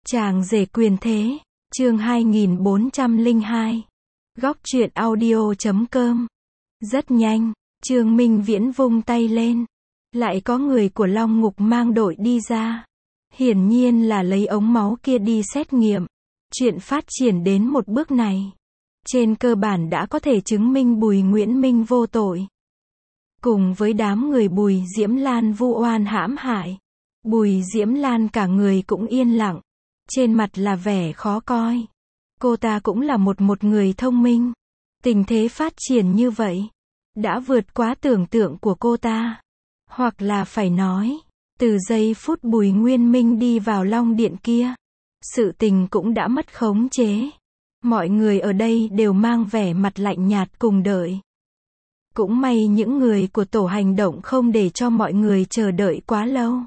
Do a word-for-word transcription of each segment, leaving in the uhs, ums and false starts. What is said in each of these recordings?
Chàng rể quyền thế, chương hai nghìn bốn trăm lẻ hai. Góc truyện audio chấm com. Rất nhanh, Trương Minh Viễn vung tay lên. Lại có người của Long Ngục mang đội đi ra. Hiển nhiên là lấy ống máu kia đi xét nghiệm. Chuyện phát triển đến một bước này. Trên cơ bản đã có thể chứng minh Bùi Nguyễn Minh vô tội. Cùng với đám người Bùi Diễm Lan vu oan hãm hại. Bùi Diễm Lan cả người cũng yên lặng. Trên mặt là vẻ khó coi. Cô ta cũng là một một người thông minh. Tình thế phát triển như vậy. Đã vượt quá tưởng tượng của cô ta. Hoặc là phải nói. Từ giây phút Bùi Nguyên Minh đi vào Long Điện kia. Sự tình cũng đã mất khống chế. Mọi người ở đây đều mang vẻ mặt lạnh nhạt cùng đợi. Cũng may những người của tổ hành động không để cho mọi người chờ đợi quá lâu.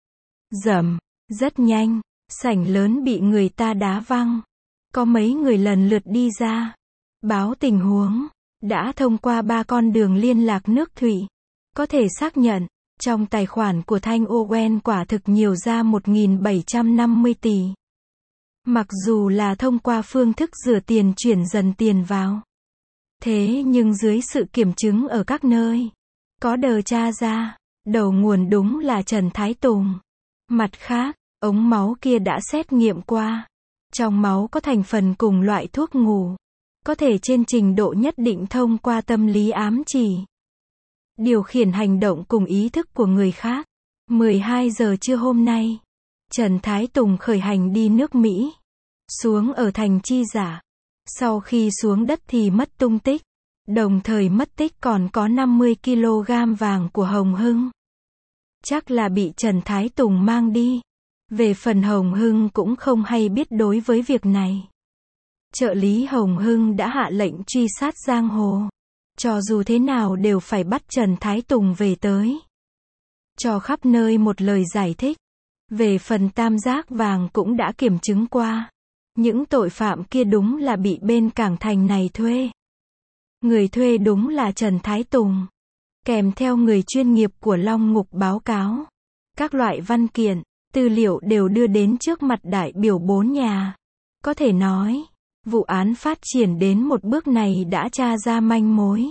Rầm, rất nhanh. Sảnh lớn bị người ta đá văng. Có mấy người lần lượt đi ra. Báo tình huống. Đã thông qua ba con đường liên lạc nước thủy. Có thể xác nhận. Trong tài khoản của Thanh Owen quả thực nhiều ra một nghìn bảy trăm năm mươi tỷ. Mặc dù là thông qua phương thức rửa tiền chuyển dần tiền vào. Thế nhưng dưới sự kiểm chứng ở các nơi. Có đờ tra ra. Đầu nguồn đúng là Trần Thái Tùng. Mặt khác. Ống máu kia đã xét nghiệm qua. Trong máu có thành phần cùng loại thuốc ngủ. Có thể trên trình độ nhất định thông qua tâm lý ám chỉ. Điều khiển hành động cùng ý thức của người khác. mười hai giờ trưa hôm nay. Trần Thái Tùng khởi hành đi nước Mỹ. Xuống ở thành Chi Giả. Sau khi xuống đất thì mất tung tích. Đồng thời mất tích còn có năm mươi ki lô gam vàng của Hồng Hưng. Chắc là bị Trần Thái Tùng mang đi. Về phần Hồng Hưng cũng không hay biết đối với việc này. Trợ lý Hồng Hưng đã hạ lệnh truy sát giang hồ. Cho dù thế nào đều phải bắt Trần Thái Tùng về tới. Cho khắp nơi một lời giải thích. Về phần tam giác vàng cũng đã kiểm chứng qua. Những tội phạm kia đúng là bị bên cảng thành này thuê. Người thuê đúng là Trần Thái Tùng. Kèm theo người chuyên nghiệp của Long Ngục báo cáo. Các loại văn kiện. Tư liệu đều đưa đến trước mặt đại biểu bốn nhà. Có thể nói, vụ án phát triển đến một bước này đã tra ra manh mối.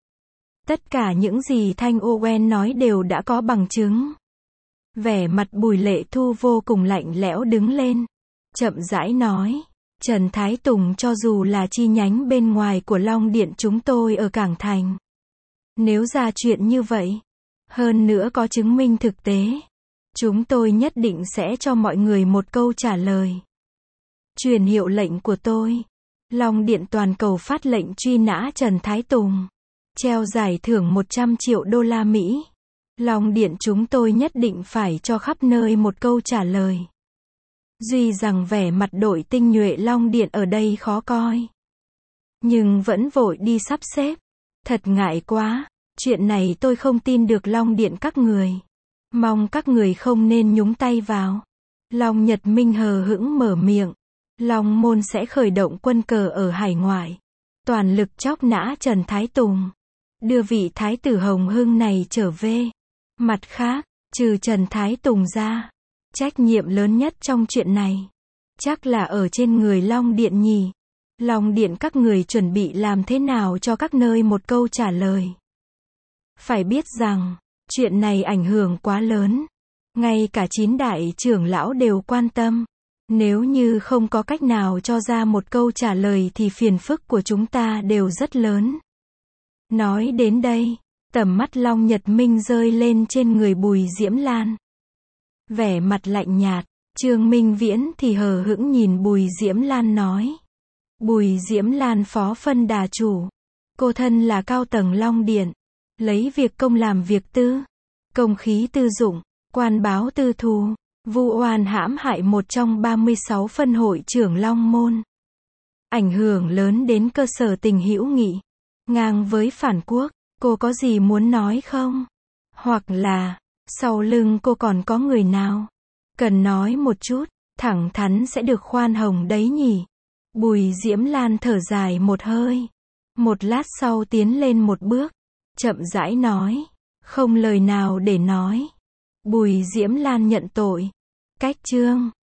Tất cả những gì Thanh Owen nói đều đã có bằng chứng. Vẻ mặt Bùi Lệ Thu vô cùng lạnh lẽo đứng lên. Chậm rãi nói, Trần Thái Tùng cho dù là chi nhánh bên ngoài của Long Điện chúng tôi ở Cảng Thành. Nếu ra chuyện như vậy, hơn nữa có chứng minh thực tế. Chúng tôi nhất định sẽ cho mọi người một câu trả lời. Truyền hiệu lệnh của tôi. Long Điện toàn cầu phát lệnh truy nã Trần Thái Tùng. Treo giải thưởng một trăm triệu đô la Mỹ. Long Điện chúng tôi nhất định phải cho khắp nơi một câu trả lời. Duy rằng vẻ mặt đội tinh nhuệ Long Điện ở đây khó coi. Nhưng vẫn vội đi sắp xếp. Thật ngại quá. Chuyện này tôi không tin được Long Điện các người. Mong các người không nên nhúng tay vào. Long Nhật Minh hờ hững mở miệng. Long Môn sẽ khởi động quân cờ ở hải ngoại. Toàn lực chóc nã Trần Thái Tùng. Đưa vị Thái tử Hồng Hưng này trở về. Mặt khác, trừ Trần Thái Tùng ra. Trách nhiệm lớn nhất trong chuyện này. Chắc là ở trên người Long Điện nhỉ. Long Điện các người chuẩn bị làm thế nào cho các nơi một câu trả lời. Phải biết rằng. Chuyện này ảnh hưởng quá lớn. Ngay cả chín đại trưởng lão đều quan tâm. Nếu như không có cách nào cho ra một câu trả lời thì phiền phức của chúng ta đều rất lớn. Nói đến đây, tầm mắt Long Nhật Minh rơi lên trên người Bùi Diễm Lan. Vẻ mặt lạnh nhạt, Trương Minh Viễn thì hờ hững nhìn Bùi Diễm Lan nói. Bùi Diễm Lan phó phân đà chủ. Cô thân là cao tầng Long Điện. Lấy việc công làm việc tư. Công khí tư dụng. Quan báo tư thù. Vu oan hãm hại một trong ba mươi sáu phân hội trưởng Long Môn. Ảnh hưởng lớn đến cơ sở tình hữu nghị. Ngang với phản quốc. Cô có gì muốn nói không? Hoặc là, sau lưng cô còn có người nào? Cần nói một chút, thẳng thắn sẽ được khoan hồng đấy nhỉ? Bùi Diễm Lan thở dài một hơi. Một lát sau tiến lên một bước. Chậm rãi nói. Không lời nào để nói. Bùi Diễm Lan nhận tội. Cách chương.